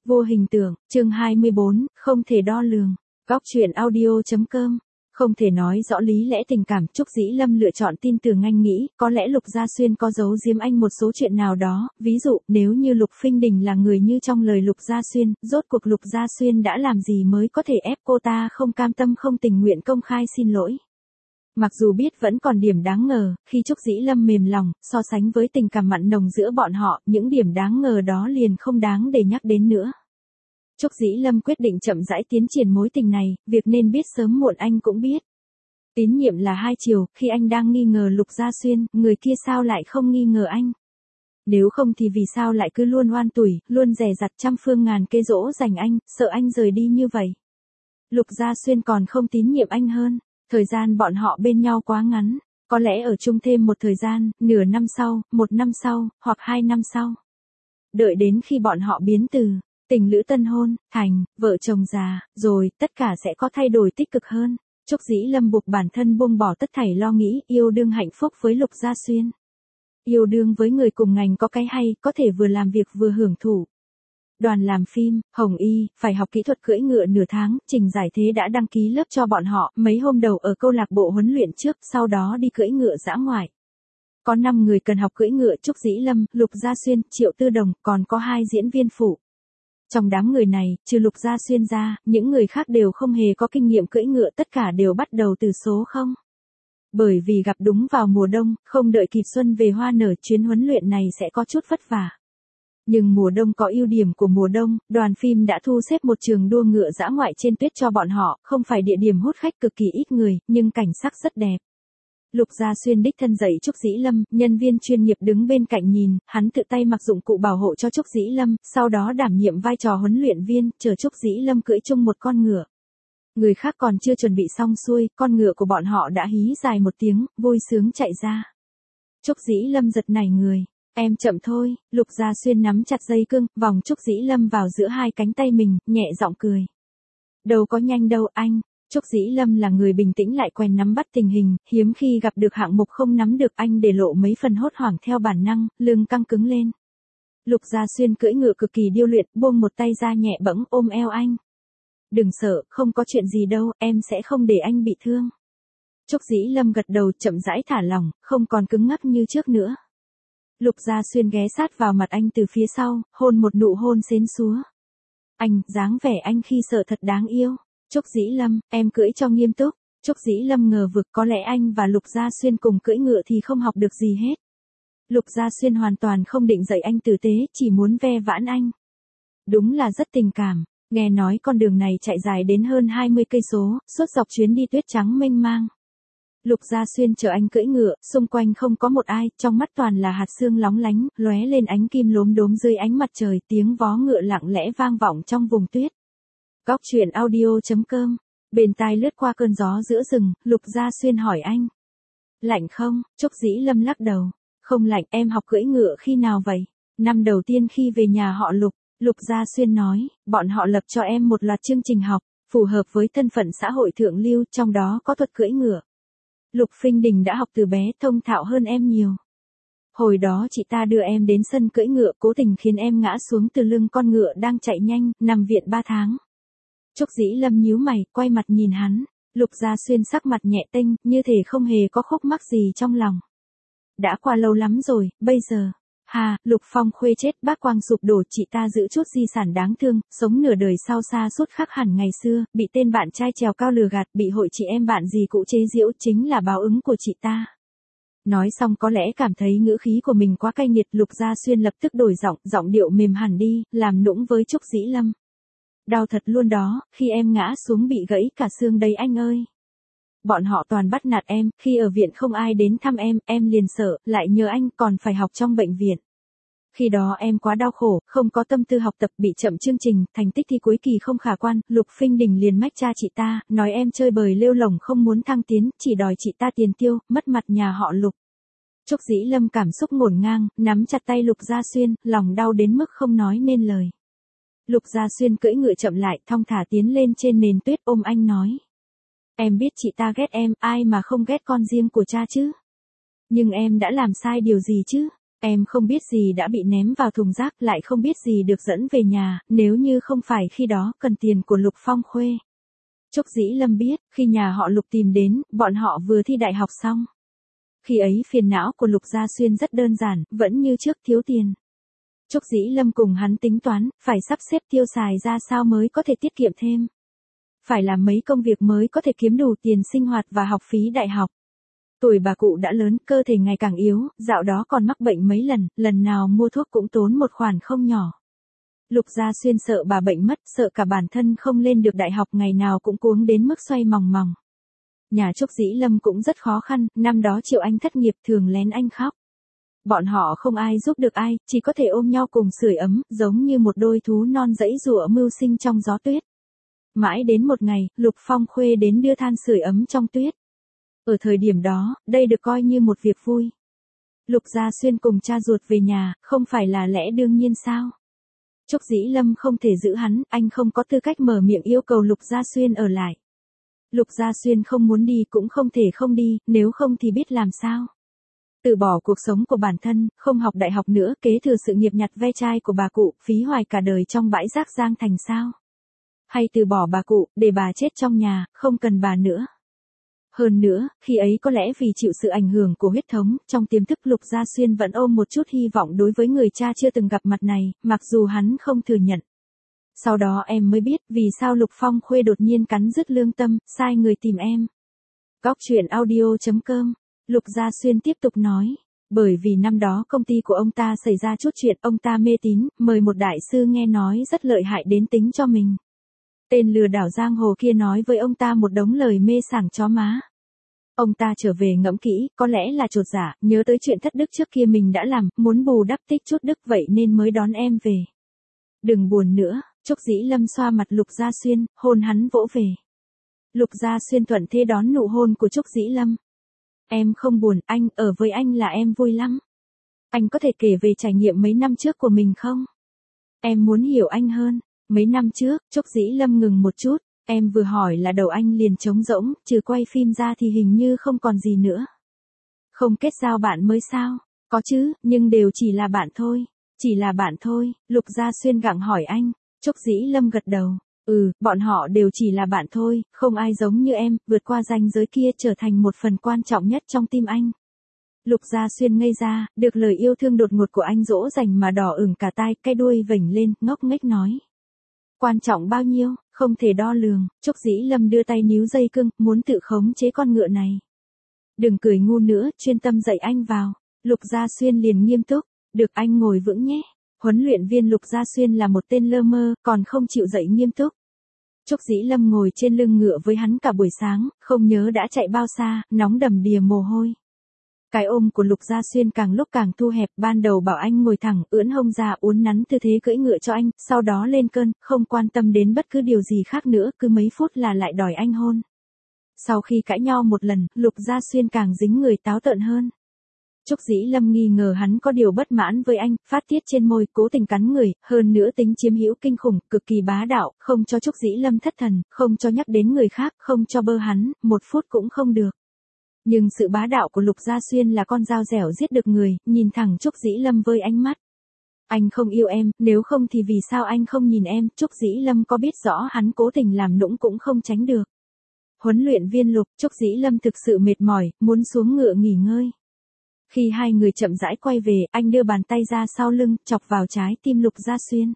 Vô hình tượng, chương 24, không thể đo lường. Góc truyện audio.com. Không thể nói rõ lý lẽ tình cảm, Trúc Dĩ Lâm lựa chọn tin tưởng anh nghĩ, có lẽ Lục Gia Xuyên có giấu giếm anh một số chuyện nào đó, ví dụ, nếu như Lục Phinh Đình là người như trong lời Lục Gia Xuyên, rốt cuộc Lục Gia Xuyên đã làm gì mới có thể ép cô ta không cam tâm không tình nguyện công khai xin lỗi. Mặc dù biết vẫn còn điểm đáng ngờ, khi Trúc Dĩ Lâm mềm lòng, so sánh với tình cảm mặn nồng giữa bọn họ, những điểm đáng ngờ đó liền không đáng để nhắc đến nữa. Trúc Dĩ Lâm quyết định chậm rãi tiến triển mối tình này, việc nên biết sớm muộn anh cũng biết. Tín nhiệm là hai chiều, khi anh đang nghi ngờ Lục Gia Xuyên, người kia sao lại không nghi ngờ anh? Nếu không thì vì sao lại cứ luôn oan tủi, luôn dè dặt trăm phương ngàn kế dỗ dành anh, sợ anh rời đi như vậy? Lục Gia Xuyên còn không tín nhiệm anh hơn. Thời gian bọn họ bên nhau quá ngắn, có lẽ ở chung thêm một thời gian, nửa năm sau, 1 năm sau, hoặc 2 năm sau. Đợi đến khi bọn họ biến từ tình lữ tân hôn, thành vợ chồng già, rồi tất cả sẽ có thay đổi tích cực hơn. Trúc Dĩ Lâm buộc bản thân buông bỏ tất thảy lo nghĩ, yêu đương hạnh phúc với Lục Gia Xuyên. Yêu đương với người cùng ngành có cái hay, có thể vừa làm việc vừa hưởng thụ. Đoàn làm phim, Hồng Y, phải học kỹ thuật cưỡi ngựa nửa tháng, Trình Giải Thế đã đăng ký lớp cho bọn họ, mấy hôm đầu ở câu lạc bộ huấn luyện trước, sau đó đi cưỡi ngựa dã ngoại. Có 5 người cần học cưỡi ngựa, Trúc Dĩ Lâm, Lục Gia Xuyên, Triệu Tư Đồng, còn có 2 diễn viên phụ. Trong đám người này, trừ Lục Gia Xuyên ra, những người khác đều không hề có kinh nghiệm cưỡi ngựa, tất cả đều bắt đầu từ số 0. Bởi vì gặp đúng vào mùa đông, không đợi kịp xuân về hoa nở, chuyến huấn luyện này sẽ có chút vất vả. Nhưng mùa đông có ưu điểm của mùa đông, đoàn phim đã thu xếp một trường đua ngựa dã ngoại trên tuyết cho bọn họ, không phải địa điểm hút khách, cực kỳ ít người, nhưng cảnh sắc rất đẹp. Lục Gia Xuyên đích thân dạy Trúc Dĩ Lâm, nhân viên chuyên nghiệp đứng bên cạnh nhìn, hắn tự tay mặc dụng cụ bảo hộ cho Trúc Dĩ Lâm, sau đó đảm nhiệm vai trò huấn luyện viên, chờ Trúc Dĩ Lâm cưỡi chung một con ngựa. Người khác còn chưa chuẩn bị xong xuôi, con ngựa của bọn họ đã hí dài một tiếng, vui sướng chạy ra. Trúc Dĩ Lâm giật nảy người. Em chậm thôi, Lục Gia Xuyên nắm chặt dây cương, vòng Trúc Dĩ Lâm vào giữa hai cánh tay mình, nhẹ giọng cười. Đâu có nhanh đâu anh. Trúc Dĩ Lâm là người bình tĩnh lại quen nắm bắt tình hình, hiếm khi gặp được hạng mục không nắm được, anh để lộ mấy phần hốt hoảng theo bản năng, lưng căng cứng lên. Lục Gia Xuyên cưỡi ngựa cực kỳ điêu luyện, buông một tay ra nhẹ bẫng ôm eo anh. Đừng sợ, không có chuyện gì đâu, em sẽ không để anh bị thương. Trúc Dĩ Lâm gật đầu, chậm rãi thả lỏng, không còn cứng ngắc như trước nữa. Lục Gia Xuyên ghé sát vào mặt anh từ phía sau, hôn một nụ hôn xến xúa. Anh, dáng vẻ anh khi sợ thật đáng yêu. Trúc Dĩ Lâm, em cưỡi cho nghiêm túc. Trúc Dĩ Lâm ngờ vực, có lẽ anh và Lục Gia Xuyên cùng cưỡi ngựa thì không học được gì hết. Lục Gia Xuyên hoàn toàn không định dạy anh tử tế, chỉ muốn ve vãn anh. Đúng là rất tình cảm. Nghe nói con đường này chạy dài đến hơn 20 cây số, suốt dọc chuyến đi tuyết trắng mênh mang. Lục Gia Xuyên chờ anh cưỡi ngựa, xung quanh không có một ai, trong mắt toàn là hạt sương lóng lánh, lóe lên ánh kim lốm đốm dưới ánh mặt trời, tiếng vó ngựa lặng lẽ vang vọng trong vùng tuyết. Góc truyện audio.com. Bên tai lướt qua cơn gió giữa rừng, Lục Gia Xuyên hỏi anh. Lạnh không? Trúc Dĩ Lâm lắc đầu. Không lạnh, em học cưỡi ngựa khi nào vậy? Năm đầu tiên khi về nhà họ Lục. Lục Gia Xuyên nói, bọn họ lập cho em một loạt chương trình học, phù hợp với thân phận xã hội thượng lưu, trong đó có thuật cưỡi ngựa. Lục Phinh Đình đã học từ bé, thông thạo hơn em nhiều. Hồi đó chị ta đưa em đến sân cưỡi ngựa, cố tình khiến em ngã xuống từ lưng con ngựa đang chạy nhanh, nằm viện 3 tháng. Trúc Dĩ Lâm nhíu mày, quay mặt nhìn hắn. Lục Gia Xuyên sắc mặt nhẹ tênh, như thể không hề có khúc mắc gì trong lòng. Đã qua lâu lắm rồi, bây giờ. Hà, Lục Phong Khuê chết, bác Quang sụp đổ, chị ta giữ chút di sản đáng thương, sống nửa đời sau xa suốt khác hẳn ngày xưa, bị tên bạn trai trèo cao lừa gạt, bị hội chị em bạn gì cũ chế giễu, chính là báo ứng của chị ta. Nói xong có lẽ cảm thấy ngữ khí của mình quá cay nghiệt, Lục Gia Xuyên lập tức đổi giọng, giọng điệu mềm hẳn đi, làm nũng với Trúc Dĩ Lâm. Đau thật luôn đó, khi em ngã xuống bị gãy cả xương đấy anh ơi. Bọn họ toàn bắt nạt em, khi ở viện không ai đến thăm em liền sợ, lại nhờ anh, còn phải học trong bệnh viện. Khi đó em quá đau khổ, không có tâm tư học tập, bị chậm chương trình, thành tích thi cuối kỳ không khả quan, Lục Phinh Đình liền mách cha chị ta, nói em chơi bời lêu lổng không muốn thăng tiến, chỉ đòi chị ta tiền tiêu, mất mặt nhà họ Lục. Trúc Dĩ Lâm cảm xúc ngổn ngang, nắm chặt tay Lục Gia Xuyên, lòng đau đến mức không nói nên lời. Lục Gia Xuyên cưỡi ngựa chậm lại, thong thả tiến lên trên nền tuyết, ôm anh nói. Em biết chị ta ghét em, ai mà không ghét con riêng của cha chứ? Nhưng em đã làm sai điều gì chứ? Em không biết gì đã bị ném vào thùng rác, lại không biết gì được dẫn về nhà, nếu như không phải khi đó cần tiền của Lục Phong Khuê. Trúc Dĩ Lâm biết, khi nhà họ Lục tìm đến, bọn họ vừa thi đại học xong. Khi ấy phiền não của Lục Gia Xuyên rất đơn giản, vẫn như trước thiếu tiền. Trúc Dĩ Lâm cùng hắn tính toán, phải sắp xếp tiêu xài ra sao mới có thể tiết kiệm thêm. Phải làm mấy công việc mới có thể kiếm đủ tiền sinh hoạt và học phí đại học. Tuổi bà cụ đã lớn, cơ thể ngày càng yếu, dạo đó còn mắc bệnh mấy lần, lần nào mua thuốc cũng tốn một khoản không nhỏ. Lục Gia Xuyên sợ bà bệnh mất, sợ cả bản thân không lên được đại học, ngày nào cũng cuống đến mức xoay mòng mòng. Nhà Trúc Dĩ Lâm cũng rất khó khăn, năm đó Triệu Anh thất nghiệp thường lén anh khóc. Bọn họ không ai giúp được ai, chỉ có thể ôm nhau cùng sưởi ấm, giống như một đôi thú non giãy giụa mưu sinh trong gió tuyết. Mãi đến một ngày, Lục Phong Khuê đến đưa than sưởi ấm trong tuyết. Ở thời điểm đó, đây được coi như một việc vui. Lục Gia Xuyên cùng cha ruột về nhà, không phải là lẽ đương nhiên sao? Trúc Dĩ Lâm không thể giữ hắn, anh không có tư cách mở miệng yêu cầu Lục Gia Xuyên ở lại. Lục Gia Xuyên không muốn đi cũng không thể không đi, nếu không thì biết làm sao. Từ bỏ cuộc sống của bản thân, không học đại học nữa, kế thừa sự nghiệp nhặt ve chai của bà cụ, phí hoài cả đời trong bãi rác Giang Thành sao? Hay từ bỏ bà cụ, để bà chết trong nhà, không cần bà nữa. Hơn nữa, khi ấy có lẽ vì chịu sự ảnh hưởng của huyết thống, trong tiềm thức Lục Gia Xuyên vẫn ôm một chút hy vọng đối với người cha chưa từng gặp mặt này, mặc dù hắn không thừa nhận. Sau đó em mới biết vì sao Lục Phong Khuê đột nhiên cắn rứt lương tâm, sai người tìm em. Góc truyện audio.com, Lục Gia Xuyên tiếp tục nói. Bởi vì năm đó công ty của ông ta xảy ra chút chuyện, ông ta mê tín, mời một đại sư nghe nói rất lợi hại đến tính cho mình. Tên lừa đảo giang hồ kia nói với ông ta một đống lời mê sảng chó má. Ông ta trở về ngẫm kỹ, có lẽ là chột dạ, nhớ tới chuyện thất đức trước kia mình đã làm, muốn bù đắp tích chút đức vậy nên mới đón em về. Đừng buồn nữa, Trúc Dĩ Lâm xoa mặt Lục Gia Xuyên, hôn hắn vỗ về. Lục Gia Xuyên thuận thế đón nụ hôn của Trúc Dĩ Lâm. Em không buồn, anh, ở với anh là em vui lắm. Anh có thể kể về trải nghiệm mấy năm trước của mình không? Em muốn hiểu anh hơn. Mấy năm trước, Trúc Dĩ Lâm ngừng một chút, em vừa hỏi là đầu anh liền trống rỗng, trừ quay phim ra thì hình như không còn gì nữa. Không kết giao bạn mới sao? Có chứ, nhưng đều chỉ là bạn thôi. Chỉ là bạn thôi, Lục Gia Xuyên gặng hỏi anh. Trúc Dĩ Lâm gật đầu. Bọn họ đều chỉ là bạn thôi, không ai giống như em, vượt qua ranh giới kia trở thành một phần quan trọng nhất trong tim anh. Lục Gia Xuyên ngây ra, được lời yêu thương đột ngột của anh dỗ dành mà đỏ ửng cả tai, cái đuôi vểnh lên, ngốc nghếch nói. Quan trọng bao nhiêu, không thể đo lường. Trúc Dĩ Lâm đưa tay níu dây cương, muốn tự khống chế con ngựa này. Đừng cười ngu nữa, chuyên tâm dạy anh vào. Lục Gia Xuyên liền nghiêm túc. Được, anh ngồi vững nhé. Huấn luyện viên Lục Gia Xuyên là một tên lơ mơ, còn không chịu dạy nghiêm túc. Trúc Dĩ Lâm ngồi trên lưng ngựa với hắn cả buổi sáng, không nhớ đã chạy bao xa, nóng đầm đìa mồ hôi. Cái ôm của Lục Gia Xuyên càng lúc càng thu hẹp, ban đầu bảo anh ngồi thẳng, ưỡn hông ra uốn nắn tư thế cưỡi ngựa cho anh, sau đó lên cơn, không quan tâm đến bất cứ điều gì khác nữa, cứ mấy phút là lại đòi anh hôn. Sau khi cãi nhau một lần, Lục Gia Xuyên càng dính người táo tợn hơn. Trúc Dĩ Lâm nghi ngờ hắn có điều bất mãn với anh, phát tiết trên môi, cố tình cắn người, hơn nữa tính chiếm hữu kinh khủng, cực kỳ bá đạo, không cho Trúc Dĩ Lâm thất thần, không cho nhắc đến người khác, không cho bơ hắn, một phút cũng không được. Nhưng sự bá đạo của Lục Gia Xuyên là con dao dẻo giết được người, nhìn thẳng Trúc Dĩ Lâm với ánh mắt. Anh không yêu em, nếu không thì vì sao anh không nhìn em? Trúc Dĩ Lâm có biết rõ hắn cố tình làm nũng cũng không tránh được. Huấn luyện viên Lục, Trúc Dĩ Lâm thực sự mệt mỏi, muốn xuống ngựa nghỉ ngơi. Khi hai người chậm rãi quay về, anh đưa bàn tay ra sau lưng, chọc vào trái tim Lục Gia Xuyên.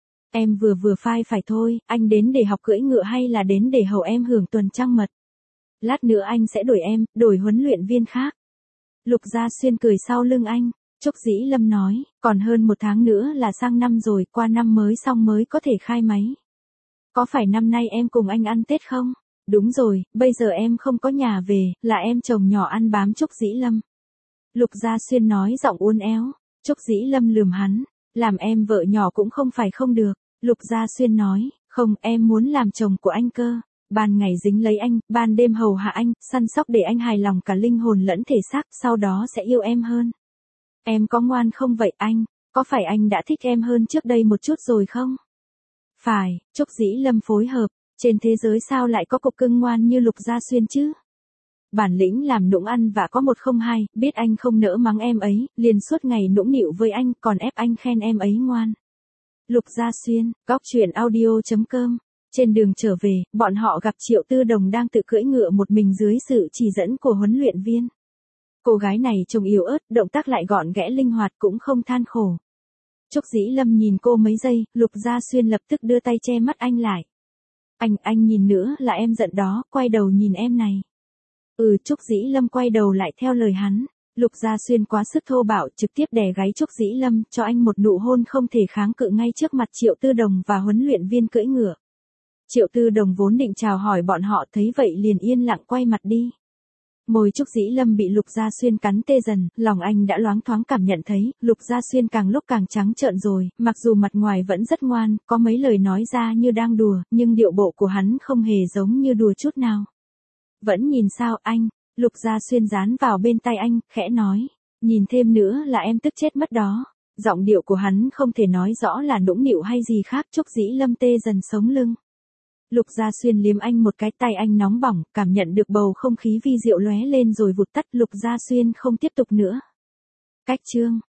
Em vừa phai phải thôi, anh đến để học cưỡi ngựa hay là đến để hầu em hưởng tuần trăng mật? Lát nữa anh sẽ đổi em, đổi huấn luyện viên khác. Lục Gia Xuyên cười sau lưng anh. Trúc Dĩ Lâm nói, còn hơn một tháng nữa là sang năm rồi, qua năm mới xong mới có thể khai máy. Có phải năm nay em cùng anh ăn Tết không? Đúng rồi, bây giờ em không có nhà về, là em chồng nhỏ ăn bám Trúc Dĩ Lâm. Lục Gia Xuyên nói giọng uốn éo. Trúc Dĩ Lâm lườm hắn, làm em vợ nhỏ cũng không phải không được. Lục Gia Xuyên nói, không, em muốn làm chồng của anh cơ. Ban ngày dính lấy anh, ban đêm hầu hạ anh, săn sóc để anh hài lòng cả linh hồn lẫn thể xác, sau đó sẽ yêu em hơn. Em có ngoan không vậy anh? Có phải anh đã thích em hơn trước đây một chút rồi không? Phải, Trúc Dĩ Lâm phối hợp, trên thế giới sao lại có cục cưng ngoan như Lục Gia Xuyên chứ? Bản lĩnh làm nũng ăn và có một không hai, biết anh không nỡ mắng em ấy, liền suốt ngày nũng nịu với anh, còn ép anh khen em ấy ngoan. Lục Gia Xuyên, góc truyện audio.com. Trên đường trở về, bọn họ gặp Triệu Tư Đồng đang tự cưỡi ngựa một mình dưới sự chỉ dẫn của huấn luyện viên. Cô gái này trông yếu ớt, động tác lại gọn ghẽ linh hoạt cũng không than khổ. Trúc Dĩ Lâm nhìn cô mấy giây, Lục Gia Xuyên lập tức đưa tay che mắt anh lại. Anh nhìn nữa là em giận đó, quay đầu nhìn em này. Trúc Dĩ Lâm quay đầu lại theo lời hắn. Lục Gia Xuyên quá sức thô bạo, trực tiếp đè gáy Trúc Dĩ Lâm, cho anh một nụ hôn không thể kháng cự ngay trước mặt Triệu Tư Đồng và huấn luyện viên cưỡi ngựa. Triệu Tư Đồng vốn định chào hỏi bọn họ, thấy vậy liền yên lặng quay mặt đi. Môi Trúc Dĩ Lâm bị Lục Gia Xuyên cắn tê dần, lòng anh đã loáng thoáng cảm nhận thấy, Lục Gia Xuyên càng lúc càng trắng trợn rồi, mặc dù mặt ngoài vẫn rất ngoan, có mấy lời nói ra như đang đùa, nhưng điệu bộ của hắn không hề giống như đùa chút nào. Vẫn nhìn sao anh? Lục Gia Xuyên dán vào bên tay anh, khẽ nói. Nhìn thêm nữa là em tức chết mất đó. Giọng điệu của hắn không thể nói rõ là nũng nịu hay gì khác. Trúc Dĩ Lâm tê dần sống lưng. Lục Gia Xuyên liếm anh một cái, tay anh nóng bỏng, cảm nhận được bầu không khí vi diệu lóe lên rồi vụt tắt. Lục Gia Xuyên không tiếp tục nữa. Cách chương